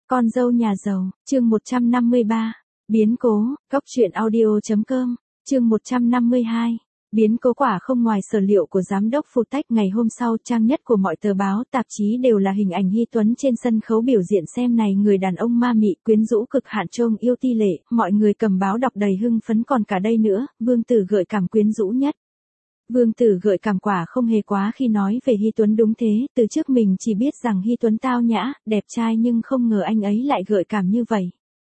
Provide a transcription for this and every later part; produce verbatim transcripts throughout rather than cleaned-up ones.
Con dâu nhà giàu, chương một trăm năm mươi ba. Biến cố, góc truyện audio chấm com, chương một trăm năm mươi hai. Biến cố quả không ngoài sở liệu của giám đốc Phụ Tách. Ngày hôm sau, trang nhất của mọi tờ báo, tạp chí đều là hình ảnh Hy Tuấn trên sân khấu biểu diễn xem này người đàn ông ma mị quyến rũ cực hạn trông yêu ti lệ, mọi người cầm báo đọc đầy hưng phấn. Còn cả đây nữa, Vương Tử gợi cảm quyến rũ nhất. Vương Tử gợi cảm quả không hề quá khi nói về Hy Tuấn, đúng thế, từ trước mình chỉ biết rằng Hy Tuấn tao nhã, đẹp trai nhưng không ngờ anh ấy lại gợi cảm như vậy.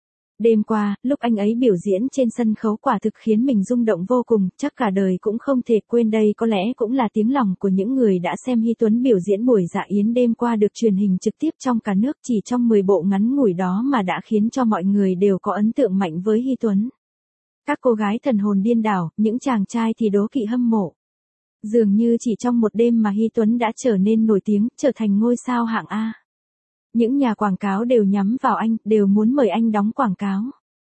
Đêm qua, lúc anh ấy biểu diễn trên sân khấu quả thực khiến mình rung động vô cùng, chắc cả đời cũng không thể quên. Đây có lẽ cũng là tiếng lòng của những người đã xem Hy Tuấn biểu diễn buổi dạ yến đêm qua được truyền hình trực tiếp trong cả nước. Chỉ trong mười bộ ngắn ngủi đó mà đã khiến cho mọi người đều có ấn tượng mạnh với Hy Tuấn. Các cô gái thần hồn điên đảo, những chàng trai thì đố kỵ hâm mộ. Dường như chỉ trong một đêm mà Hy Tuấn đã trở nên nổi tiếng, trở thành ngôi sao hạng A. Những nhà quảng cáo đều nhắm vào anh, đều muốn mời anh đóng quảng cáo.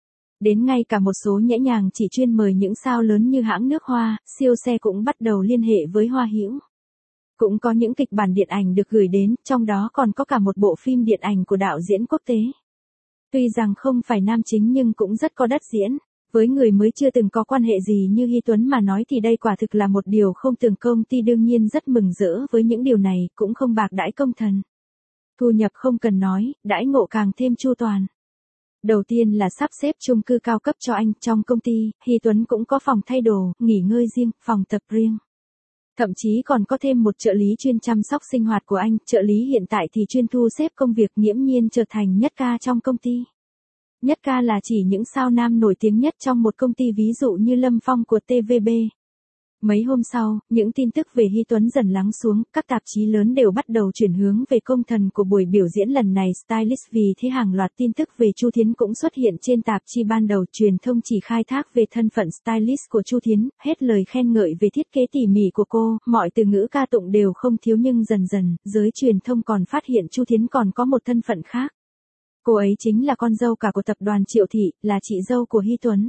Đến ngay cả một số nhẽ nhàng chỉ chuyên mời những sao lớn như hãng nước Hoa, siêu xe cũng bắt đầu liên hệ với Hoa Hữu. Cũng có những kịch bản điện ảnh được gửi đến, trong đó còn có cả một bộ phim điện ảnh của đạo diễn quốc tế. Tuy rằng không phải nam chính nhưng cũng rất có đất diễn. Với người mới chưa từng có quan hệ gì như Hy Tuấn mà nói thì đây quả thực là một điều không tưởng. Công ty đương nhiên rất mừng rỡ với những điều này, cũng không bạc đãi công thần. Thu nhập không cần nói, đãi ngộ càng thêm chu toàn. Đầu tiên là sắp xếp chung cư cao cấp cho anh. Trong công ty, Hy Tuấn cũng có phòng thay đồ, nghỉ ngơi riêng, phòng tập riêng. Thậm chí còn có thêm một trợ lý chuyên chăm sóc sinh hoạt của anh. Trợ lý hiện tại thì chuyên thu xếp công việc, nghiễm nhiên trở thành nhất ca trong công ty. Nhất ca là chỉ những sao nam nổi tiếng nhất trong một công ty, ví dụ như Lâm Phong của tê vê bê. Mấy hôm sau, những tin tức về Hy Tuấn dần lắng xuống, các tạp chí lớn đều bắt đầu chuyển hướng về công thần của buổi biểu diễn lần này Stylist. Vì thế hàng loạt tin tức về Chu Thiến cũng xuất hiện trên tạp chí. Ban đầu truyền thông chỉ khai thác về thân phận Stylist của Chu Thiến, hết lời khen ngợi về thiết kế tỉ mỉ của cô, mọi từ ngữ ca tụng đều không thiếu. Nhưng dần dần, giới truyền thông còn phát hiện Chu Thiến còn có một thân phận khác. Cô ấy chính là con dâu cả của tập đoàn Triệu Thị, là chị dâu của Hy Tuấn.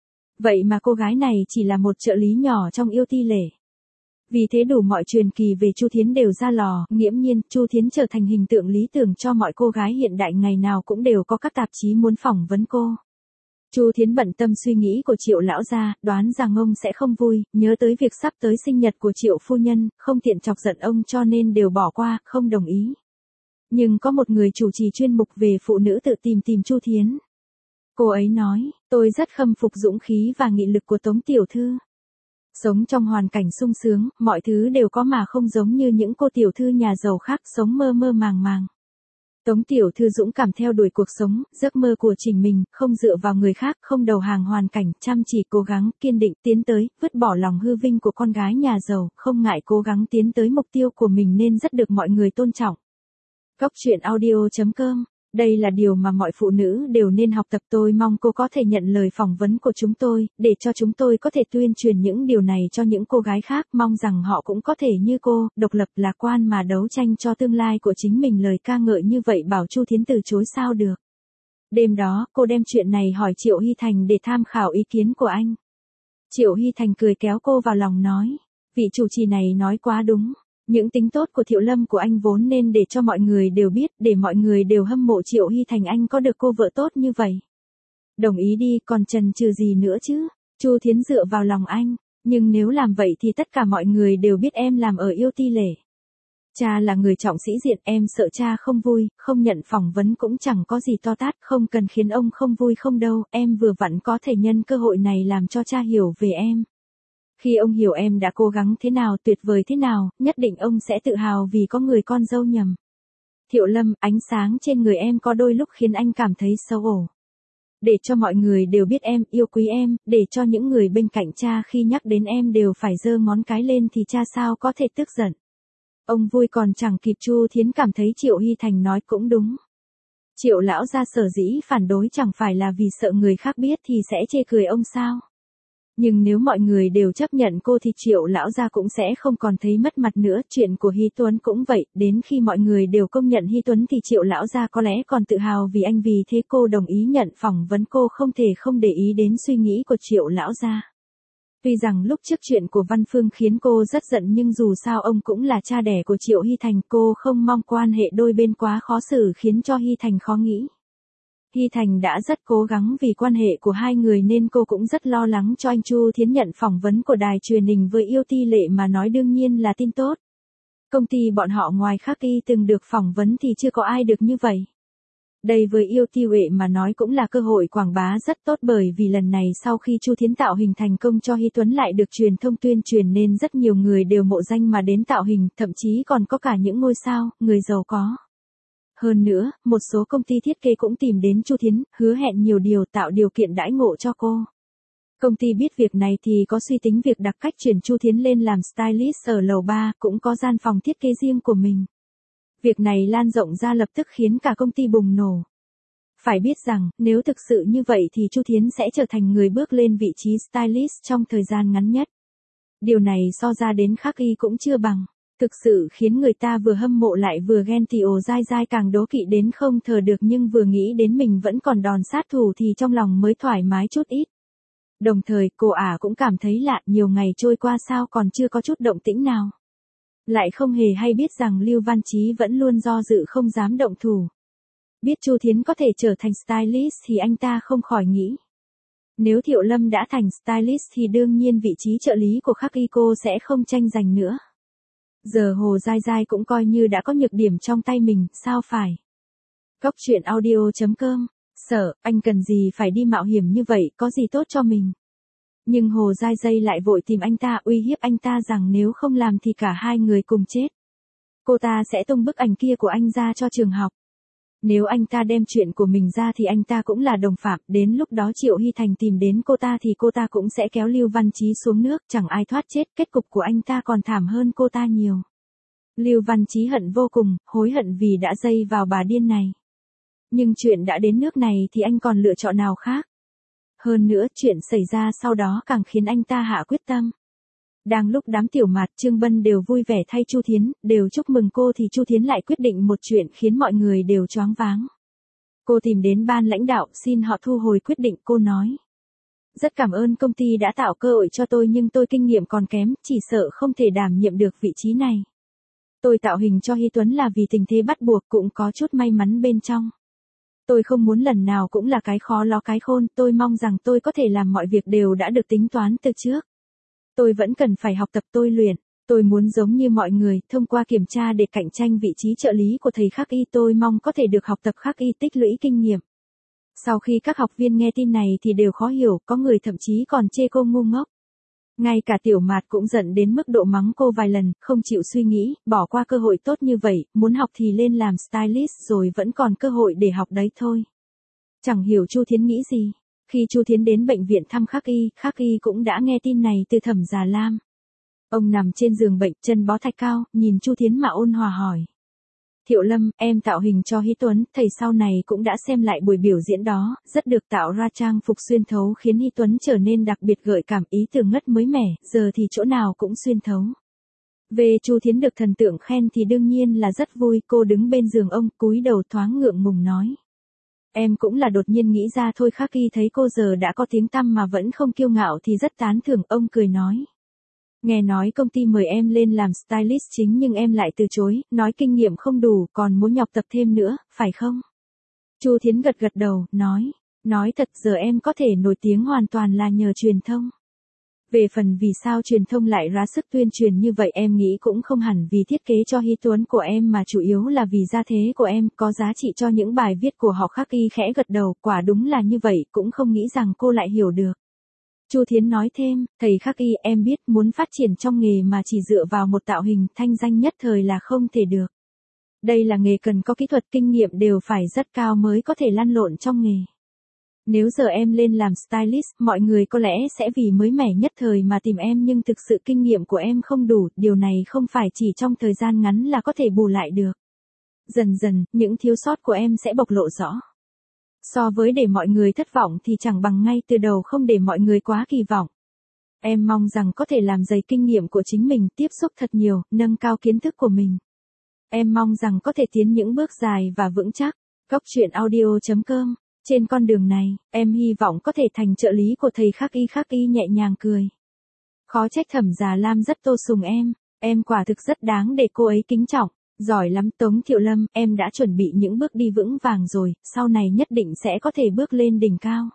Vậy mà cô gái này chỉ là một trợ lý nhỏ trong Yêu Ti Lệ. Vì thế đủ mọi truyền kỳ về Chu Thiến đều ra lò, nghiễm nhiên, Chu Thiến trở thành hình tượng lý tưởng cho mọi cô gái hiện đại, ngày nào cũng đều có các tạp chí muốn phỏng vấn cô. Chu Thiến bận tâm suy nghĩ của Triệu lão gia, đoán rằng ông sẽ không vui, nhớ tới việc sắp tới sinh nhật của Triệu phu nhân, không tiện chọc giận ông cho nên đều bỏ qua, không đồng ý. Nhưng có một người chủ trì chuyên mục về phụ nữ tự tìm tìm Chu Thiến. Cô ấy nói, tôi rất khâm phục dũng khí và nghị lực của Tống tiểu thư. Sống trong hoàn cảnh sung sướng, mọi thứ đều có mà không giống như những cô tiểu thư nhà giàu khác sống mơ mơ màng màng. Tống tiểu thư dũng cảm theo đuổi cuộc sống, giấc mơ của chính mình, không dựa vào người khác, không đầu hàng hoàn cảnh, chăm chỉ cố gắng, kiên định tiến tới, vứt bỏ lòng hư vinh của con gái nhà giàu, không ngại cố gắng tiến tới mục tiêu của mình nên rất được mọi người tôn trọng. Góc truyện audio chấm com. Đây là điều mà mọi phụ nữ đều nên học tập. Tôi mong cô có thể nhận lời phỏng vấn của chúng tôi, để cho chúng tôi có thể tuyên truyền những điều này cho những cô gái khác. Mong rằng họ cũng có thể như cô, độc lập lạc quan mà đấu tranh cho tương lai của chính mình. Lời ca ngợi như vậy bảo Chu Thiến từ chối sao được. Đêm đó, cô đem chuyện này hỏi Triệu Hy Thành để tham khảo ý kiến của anh. Triệu Hy Thành cười kéo cô vào lòng nói, vị chủ trì này nói quá đúng. Những tính tốt của Thiệu Lâm của anh vốn nên để cho mọi người đều biết, để mọi người đều hâm mộ Triệu Hy Thành anh có được cô vợ tốt như vậy. Đồng ý đi, còn chần chừ gì nữa chứ? Chu Thiến dựa vào lòng anh, nhưng nếu làm vậy thì tất cả mọi người đều biết em làm ở Yêu Ti Lệ. Cha là người trọng sĩ diện, em sợ cha không vui, không nhận phỏng vấn cũng chẳng có gì to tát, không cần khiến ông không vui không đâu, em vừa vặn có thể nhân cơ hội này làm cho cha hiểu về em. Khi ông hiểu em đã cố gắng thế nào, tuyệt vời thế nào, nhất định ông sẽ tự hào vì có người con dâu nhầm. Thiệu Lâm, ánh sáng trên người em có đôi lúc khiến anh cảm thấy xấu hổ. Để cho mọi người đều biết em, yêu quý em, để cho những người bên cạnh cha khi nhắc đến em đều phải giơ ngón cái lên thì cha sao có thể tức giận. Ông vui còn chẳng kịp. Chu Thiến cảm thấy Triệu Hy Thành nói cũng đúng. Triệu lão gia sở dĩ phản đối chẳng phải là vì sợ người khác biết thì sẽ chê cười ông sao. Nhưng nếu mọi người đều chấp nhận cô thì Triệu lão gia cũng sẽ không còn thấy mất mặt nữa. Chuyện của Hy Tuấn cũng vậy, đến khi mọi người đều công nhận Hy Tuấn thì Triệu lão gia có lẽ còn tự hào vì anh, vì thế cô đồng ý nhận phỏng vấn. Cô không thể không để ý đến suy nghĩ của Triệu lão gia. Tuy rằng lúc trước chuyện của Văn Phương khiến cô rất giận nhưng dù sao ông cũng là cha đẻ của Triệu Hy Thành, cô không mong quan hệ đôi bên quá khó xử khiến cho Hy Thành khó nghĩ. Hy Thành đã rất cố gắng vì quan hệ của hai người nên cô cũng rất lo lắng cho anh Chu Thiến. Nhận phỏng vấn của đài truyền hình với Yêu Ti Lệ mà nói đương nhiên là tin tốt. Công ty bọn họ ngoài Khắc Y từng được phỏng vấn thì chưa có ai được như vậy. Đây với Yêu Ti Lệ mà nói cũng là cơ hội quảng bá rất tốt, bởi vì lần này sau khi Chu Thiến tạo hình thành công cho Hy Tuấn lại được truyền thông tuyên truyền nên rất nhiều người đều mộ danh mà đến tạo hình, thậm chí còn có cả những ngôi sao, người giàu có. Hơn nữa, một số công ty thiết kế cũng tìm đến Chu Thiến, hứa hẹn nhiều điều, tạo điều kiện đãi ngộ cho cô. Công ty biết việc này thì có suy tính việc đặc cách chuyển Chu Thiến lên làm stylist ở lầu ba, cũng có gian phòng thiết kế riêng của mình. Việc này lan rộng ra lập tức khiến cả công ty bùng nổ. Phải biết rằng, nếu thực sự như vậy thì Chu Thiến sẽ trở thành người bước lên vị trí stylist trong thời gian ngắn nhất. Điều này so ra đến Khắc Y cũng chưa bằng. Thực sự khiến người ta vừa hâm mộ lại vừa ghen, thì Ồ Dai Dai càng đố kỵ đến không thở được, nhưng vừa nghĩ đến mình vẫn còn đòn sát thủ thì trong lòng mới thoải mái chút ít. Đồng thời cô ả cũng cảm thấy lạ, nhiều ngày trôi qua sao còn chưa có chút động tĩnh nào. Lại không hề hay biết rằng Lưu Văn Chí vẫn luôn do dự không dám động thủ. Biết Chu Thiến có thể trở thành stylist thì anh ta không khỏi nghĩ. Nếu Thiệu Lâm đã thành stylist thì đương nhiên vị trí trợ lý của Khắc Y cô sẽ không tranh giành nữa. Giờ Hồ Dai Dai cũng coi như đã có nhược điểm trong tay mình, sao phải. Cốc truyện audio chấm com. Sợ, anh cần gì phải đi mạo hiểm như vậy, có gì tốt cho mình. Nhưng Hồ Dai Dai lại vội tìm anh ta, uy hiếp anh ta rằng nếu không làm thì cả hai người cùng chết. Cô ta sẽ tung bức ảnh kia của anh ra cho trường học. Nếu anh ta đem chuyện của mình ra thì anh ta cũng là đồng phạm, đến lúc đó Triệu Hy Thành tìm đến cô ta thì cô ta cũng sẽ kéo Lưu Văn Chí xuống nước, chẳng ai thoát chết, kết cục của anh ta còn thảm hơn cô ta nhiều. Lưu Văn Chí hận vô cùng, hối hận vì đã dây vào bà điên này. Nhưng chuyện đã đến nước này thì anh còn lựa chọn nào khác. Hơn nữa chuyện xảy ra sau đó càng khiến anh ta hạ quyết tâm. Đang lúc đám Tiểu Mạt, Trương Bân đều vui vẻ thay Chu Thiến, đều chúc mừng cô thì Chu Thiến lại quyết định một chuyện khiến mọi người đều choáng váng. Cô tìm đến ban lãnh đạo xin họ thu hồi quyết định, cô nói. Rất cảm ơn công ty đã tạo cơ hội cho tôi nhưng tôi kinh nghiệm còn kém, chỉ sợ không thể đảm nhiệm được vị trí này. Tôi tạo hình cho Hy Tuấn là vì tình thế bắt buộc, cũng có chút may mắn bên trong. Tôi không muốn lần nào cũng là cái khó ló cái khôn, tôi mong rằng tôi có thể làm mọi việc đều đã được tính toán từ trước. Tôi vẫn cần phải học tập tôi luyện, tôi muốn giống như mọi người, thông qua kiểm tra để cạnh tranh vị trí trợ lý của thầy Khắc Y, tôi mong có thể được học tập Khắc Y, tích lũy kinh nghiệm. Sau khi các học viên nghe tin này thì đều khó hiểu, có người thậm chí còn chê cô ngu ngốc. Ngay cả Tiểu Mạt cũng giận đến mức độ mắng cô vài lần, không chịu suy nghĩ, bỏ qua cơ hội tốt như vậy, muốn học thì lên làm stylist rồi vẫn còn cơ hội để học đấy thôi. Chẳng hiểu Chu Thiến nghĩ gì. Khi Chu Thiến đến bệnh viện thăm Khắc Y, Khắc Y cũng đã nghe tin này từ Thẩm Già Lam. Ông nằm trên giường bệnh, chân bó thạch cao, nhìn Chu Thiến mà ôn hòa hỏi. Thiệu Lâm, em tạo hình cho Hy Tuấn, thầy sau này cũng đã xem lại buổi biểu diễn đó, rất được tạo ra trang phục xuyên thấu khiến Hy Tuấn trở nên đặc biệt gợi cảm, ý tưởng ngất mới mẻ, giờ thì chỗ nào cũng xuyên thấu. Về Chu Thiến được thần tượng khen thì đương nhiên là rất vui, cô đứng bên giường ông, cúi đầu thoáng ngượng ngùng nói. Em cũng là đột nhiên nghĩ ra thôi. Khắc Y thấy cô giờ đã có tiếng tăm mà vẫn không kiêu ngạo thì rất tán thưởng, ông cười nói. Nghe nói công ty mời em lên làm stylist chính nhưng em lại từ chối, nói kinh nghiệm không đủ, còn muốn nhọc tập thêm nữa, phải không? Chu Thiến gật gật đầu, nói. Nói thật giờ em có thể nổi tiếng hoàn toàn là nhờ truyền thông. Về phần vì sao truyền thông lại ra sức tuyên truyền như vậy em nghĩ cũng không hẳn vì thiết kế cho Hy Tuấn của em mà chủ yếu là vì gia thế của em có giá trị cho những bài viết của họ. Khắc Y khẽ gật đầu, quả đúng là như vậy, cũng không nghĩ rằng cô lại hiểu được. Chu Thiến nói thêm, thầy Khắc Y em biết muốn phát triển trong nghề mà chỉ dựa vào một tạo hình thanh danh nhất thời là không thể được. Đây là nghề cần có kỹ thuật kinh nghiệm đều phải rất cao mới có thể lăn lộn trong nghề. Nếu giờ em lên làm stylist, mọi người có lẽ sẽ vì mới mẻ nhất thời mà tìm em nhưng thực sự kinh nghiệm của em không đủ, điều này không phải chỉ trong thời gian ngắn là có thể bù lại được. Dần dần, những thiếu sót của em sẽ bộc lộ rõ. So với để mọi người thất vọng thì chẳng bằng ngay từ đầu không để mọi người quá kỳ vọng. Em mong rằng có thể làm dày kinh nghiệm của chính mình, tiếp xúc thật nhiều, nâng cao kiến thức của mình. Em mong rằng có thể tiến những bước dài và vững chắc. Cốc truyện audio chấm com. Trên con đường này, em hy vọng có thể thành trợ lý của thầy Khắc Y. Khắc Y nhẹ nhàng cười. Khó trách Thẩm Già Lam rất tô sùng em, em quả thực rất đáng để cô ấy kính trọng. Giỏi lắm Tống Thiệu Lâm, em đã chuẩn bị những bước đi vững vàng rồi, sau này nhất định sẽ có thể bước lên đỉnh cao.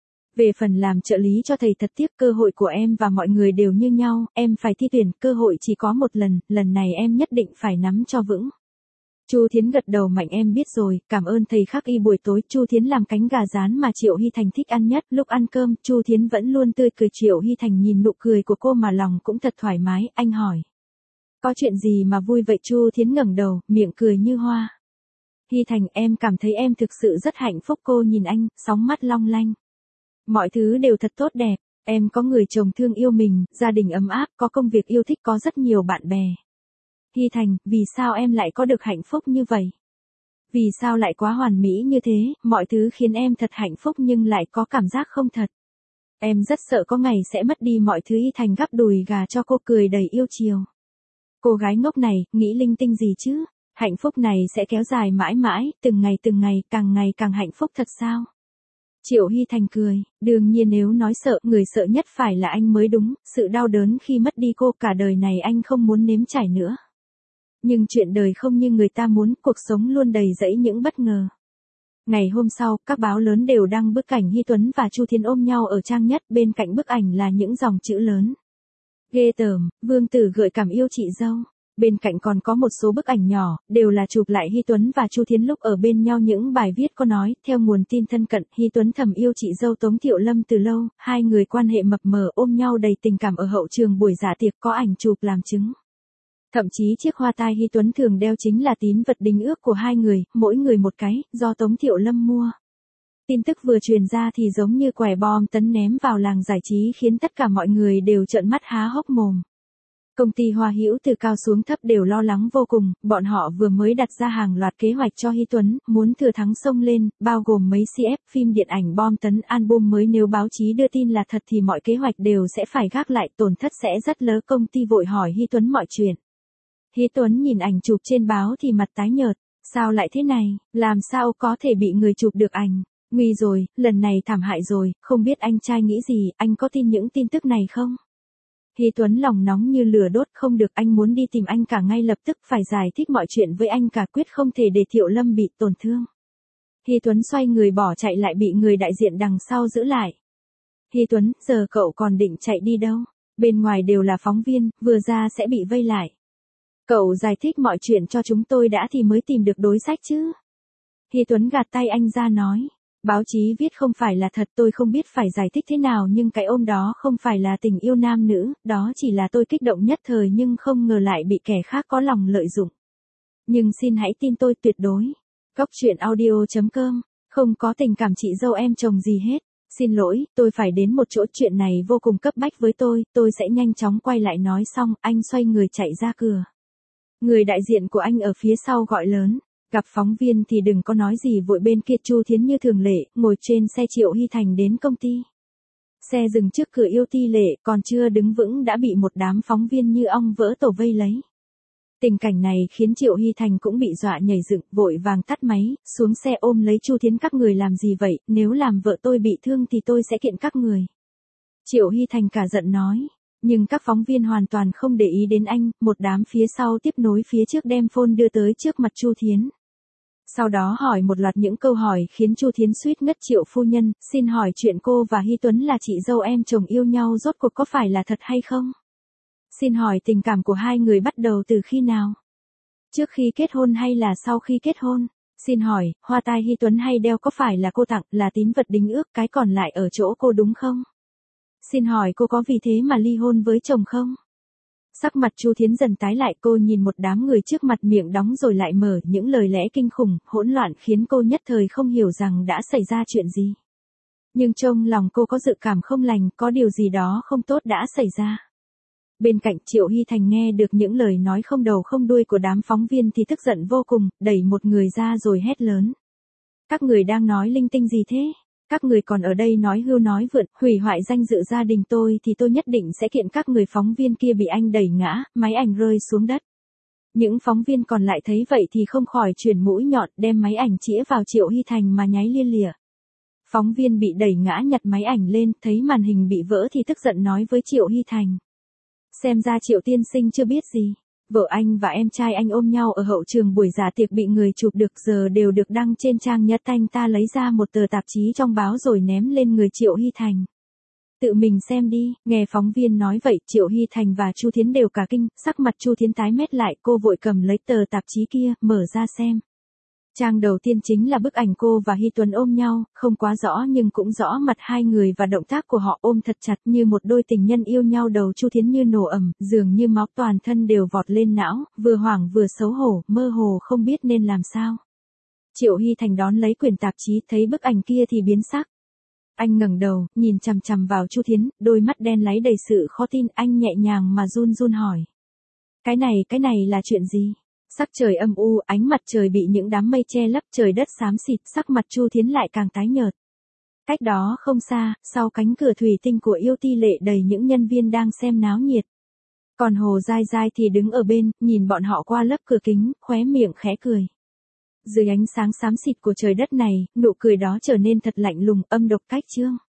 Về phần làm trợ lý cho thầy thật tiếc, cơ hội của em và mọi người đều như nhau, em phải thi tuyển, cơ hội chỉ có một lần, lần này em nhất định phải nắm cho vững. Chu Thiến gật đầu mạnh, em biết rồi, cảm ơn thầy. Khắc y buổi tối, Chu Thiến làm cánh gà rán mà Triệu Hy Thành thích ăn nhất. Lúc ăn cơm, Chu Thiến vẫn luôn tươi cười. Triệu Hy Thành nhìn nụ cười của cô mà lòng cũng thật thoải mái, anh hỏi. Có chuyện gì mà vui vậy? Chu Thiến ngẩng đầu, miệng cười như hoa. Hy Thành, em cảm thấy em thực sự rất hạnh phúc. Cô nhìn anh, sóng mắt long lanh. Mọi thứ đều thật tốt đẹp, em có người chồng thương yêu mình, gia đình ấm áp, có công việc yêu thích, có rất nhiều bạn bè. Hy Thành, vì sao em lại có được hạnh phúc như vậy? Vì sao lại quá hoàn mỹ như thế, mọi thứ khiến em thật hạnh phúc nhưng lại có cảm giác không thật. Em rất sợ có ngày sẽ mất đi mọi thứ. Hy Thành gắp đùi gà cho cô, cười đầy yêu chiều. Cô gái ngốc này, nghĩ linh tinh gì chứ? Hạnh phúc này sẽ kéo dài mãi mãi, từng ngày từng ngày, càng ngày càng hạnh phúc thật sao? Triệu Hy Thành cười, đương nhiên nếu nói sợ, người sợ nhất phải là anh mới đúng, sự đau đớn khi mất đi cô cả đời này anh không muốn nếm trải nữa. Nhưng chuyện đời không như người ta muốn, cuộc sống luôn đầy rẫy những bất ngờ. Ngày hôm sau, các báo lớn đều đăng bức ảnh Hy Tuấn và Chu Thiến ôm nhau ở trang nhất, bên cạnh bức ảnh là những dòng chữ lớn. Ghê tởm, Vương Tử gợi cảm yêu chị dâu. Bên cạnh còn có một số bức ảnh nhỏ, đều là chụp lại Hy Tuấn và Chu Thiến lúc ở bên nhau. Những bài viết có nói, theo nguồn tin thân cận, Hy Tuấn thầm yêu chị dâu Tống Thiệu Lâm từ lâu, hai người quan hệ mập mờ ôm nhau đầy tình cảm ở hậu trường buổi dạ tiệc có ảnh chụp làm chứng. Thậm chí chiếc hoa tai Hy Tuấn thường đeo chính là tín vật đính ước của hai người, mỗi người một cái, do Tống Thiệu Lâm mua. Tin tức vừa truyền ra thì giống như quẻ bom tấn ném vào làng giải trí khiến tất cả mọi người đều trợn mắt há hốc mồm. Công ty Hoa Hữu từ cao xuống thấp đều lo lắng vô cùng, bọn họ vừa mới đặt ra hàng loạt kế hoạch cho Hy Tuấn, muốn thừa thắng xông lên, bao gồm mấy xê ép, phim điện ảnh bom tấn, album mới. Nếu báo chí đưa tin là thật thì mọi kế hoạch đều sẽ phải gác lại, tổn thất sẽ rất lớn. Công ty vội hỏi Hy Tuấn mọi chuyện. Hy Tuấn nhìn ảnh chụp trên báo thì mặt tái nhợt, sao lại thế này, làm sao có thể bị người chụp được ảnh, nguy rồi, lần này thảm hại rồi, không biết anh trai nghĩ gì, anh có tin những tin tức này không? Hy Tuấn lòng nóng như lửa đốt, không được, anh muốn đi tìm anh cả ngay lập tức, phải giải thích mọi chuyện với anh cả, quyết không thể để Thiệu Lâm bị tổn thương. Hy Tuấn xoay người bỏ chạy lại bị người đại diện đằng sau giữ lại. Hy Tuấn, giờ cậu còn định chạy đi đâu? Bên ngoài đều là phóng viên, vừa ra sẽ bị vây lại. Cậu giải thích mọi chuyện cho chúng tôi đã thì mới tìm được đối sách chứ. Hy Tuấn gạt tay anh ra nói. Báo chí viết không phải là thật, tôi không biết phải giải thích thế nào, nhưng cái ôm đó không phải là tình yêu nam nữ, đó chỉ là tôi kích động nhất thời nhưng không ngờ lại bị kẻ khác có lòng lợi dụng. Nhưng xin hãy tin tôi tuyệt đối. Cóc truyện audio chấm com, không có tình cảm chị dâu em chồng gì hết. Xin lỗi, tôi phải đến một chỗ, chuyện này vô cùng cấp bách với tôi, tôi sẽ nhanh chóng quay lại. Nói xong, anh xoay người chạy ra cửa. Người đại diện của anh ở phía sau gọi lớn. Gặp phóng viên thì đừng có nói gì vội. Bên kia Chu Thiến như thường lệ, ngồi trên xe Triệu Hy Thành đến công ty. Xe dừng trước cửa Yêu Ti Lệ, còn chưa đứng vững đã bị một đám phóng viên như ong vỡ tổ vây lấy. Tình cảnh này khiến Triệu Hy Thành cũng bị dọa nhảy dựng, vội vàng tắt máy, xuống xe ôm lấy Chu Thiến. Các người làm gì vậy, nếu làm vợ tôi bị thương thì tôi sẽ kiện các người. Triệu Hy Thành cả giận nói. Nhưng các phóng viên hoàn toàn không để ý đến anh, một đám phía sau tiếp nối phía trước đem phone đưa tới trước mặt Chu Thiến. Sau đó hỏi một loạt những câu hỏi khiến Chu Thiến suýt ngất. Triệu phu nhân, xin hỏi chuyện cô và Hy Tuấn là chị dâu em chồng yêu nhau rốt cuộc có phải là thật hay không? Xin hỏi tình cảm của hai người bắt đầu từ khi nào? Trước khi kết hôn hay là sau khi kết hôn? Xin hỏi, hoa tai Hy Tuấn hay đeo có phải là cô tặng, là tín vật đính ước, cái còn lại ở chỗ cô đúng không? Xin hỏi cô có vì thế mà ly hôn với chồng không? Sắc mặt Chu Thiến dần tái lại, cô nhìn một đám người trước mặt, miệng đóng rồi lại mở, những lời lẽ kinh khủng, hỗn loạn khiến cô nhất thời không hiểu rằng đã xảy ra chuyện gì. Nhưng trong lòng cô có dự cảm không lành, có điều gì đó không tốt đã xảy ra. Bên cạnh Triệu Hy Thành nghe được những lời nói không đầu không đuôi của đám phóng viên thì tức giận vô cùng, đẩy một người ra rồi hét lớn. Các người đang nói linh tinh gì thế? Các người còn ở đây nói hưu nói vượn, hủy hoại danh dự gia đình tôi thì tôi nhất định sẽ kiện các người. Phóng viên kia bị anh đẩy ngã, máy ảnh rơi xuống đất. Những phóng viên còn lại thấy vậy thì không khỏi chuyển mũi nhọn, đem máy ảnh chĩa vào Triệu Hy Thành mà nháy lia lịa. Phóng viên bị đẩy ngã nhặt máy ảnh lên, thấy màn hình bị vỡ thì tức giận nói với Triệu Hy Thành. Xem ra Triệu tiên sinh chưa biết gì. Vợ anh và em trai anh ôm nhau ở hậu trường buổi dạ tiệc bị người chụp được giờ đều được đăng trên trang nhất. Anh ta lấy ra một tờ tạp chí trong báo rồi ném lên người Triệu Hy Thành. Tự mình xem đi, nghe phóng viên nói vậy, Triệu Hy Thành và Chu Thiến đều cả kinh, sắc mặt Chu Thiến tái mét lại, cô vội cầm lấy tờ tạp chí kia, mở ra xem. Trang đầu tiên chính là bức ảnh cô và Hy Tuấn ôm nhau, không quá rõ nhưng cũng rõ mặt hai người và động tác của họ ôm thật chặt như một đôi tình nhân yêu nhau. Đầu Chu Thiến như nổ ẩm, dường như máu toàn thân đều vọt lên não, vừa hoảng vừa xấu hổ, mơ hồ không biết nên làm sao. Triệu Hy Thành đón lấy quyển tạp chí, thấy bức ảnh kia thì biến sắc. Anh ngẩng đầu, nhìn chằm chằm vào Chu Thiến, đôi mắt đen láy đầy sự khó tin, anh nhẹ nhàng mà run run hỏi. Cái này, cái này là chuyện gì? Sắc trời âm u, ánh mặt trời bị những đám mây che lấp, trời đất xám xịt, sắc mặt Chu Thiến lại càng tái nhợt. Cách đó không xa, sau cánh cửa thủy tinh của Yêu Ti Lệ đầy những nhân viên đang xem náo nhiệt. Còn Hồ Giai Giai thì đứng ở bên, nhìn bọn họ qua lớp cửa kính, khóe miệng khẽ cười. Dưới ánh sáng xám xịt của trời đất này, nụ cười đó trở nên thật lạnh lùng, âm độc cách trương.